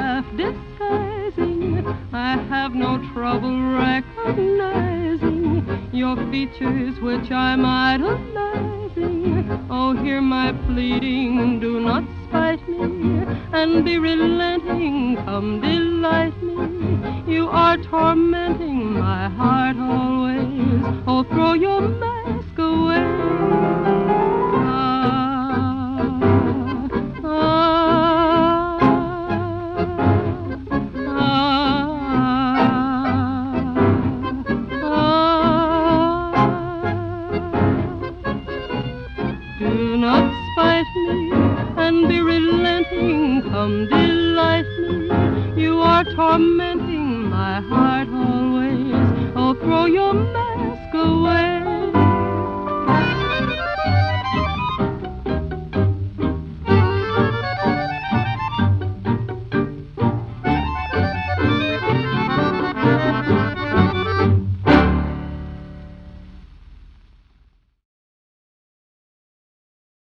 half disguising. I have no trouble recognizing your features which I'm idolizing. Oh, hear my pleading, do not spite me, and be relenting, come delight me. You are tormenting my heart always. Oh, throw your mask away. Do not spite me and be relenting, come delight me. You are tormenting my heart always. Oh, throw your mask away.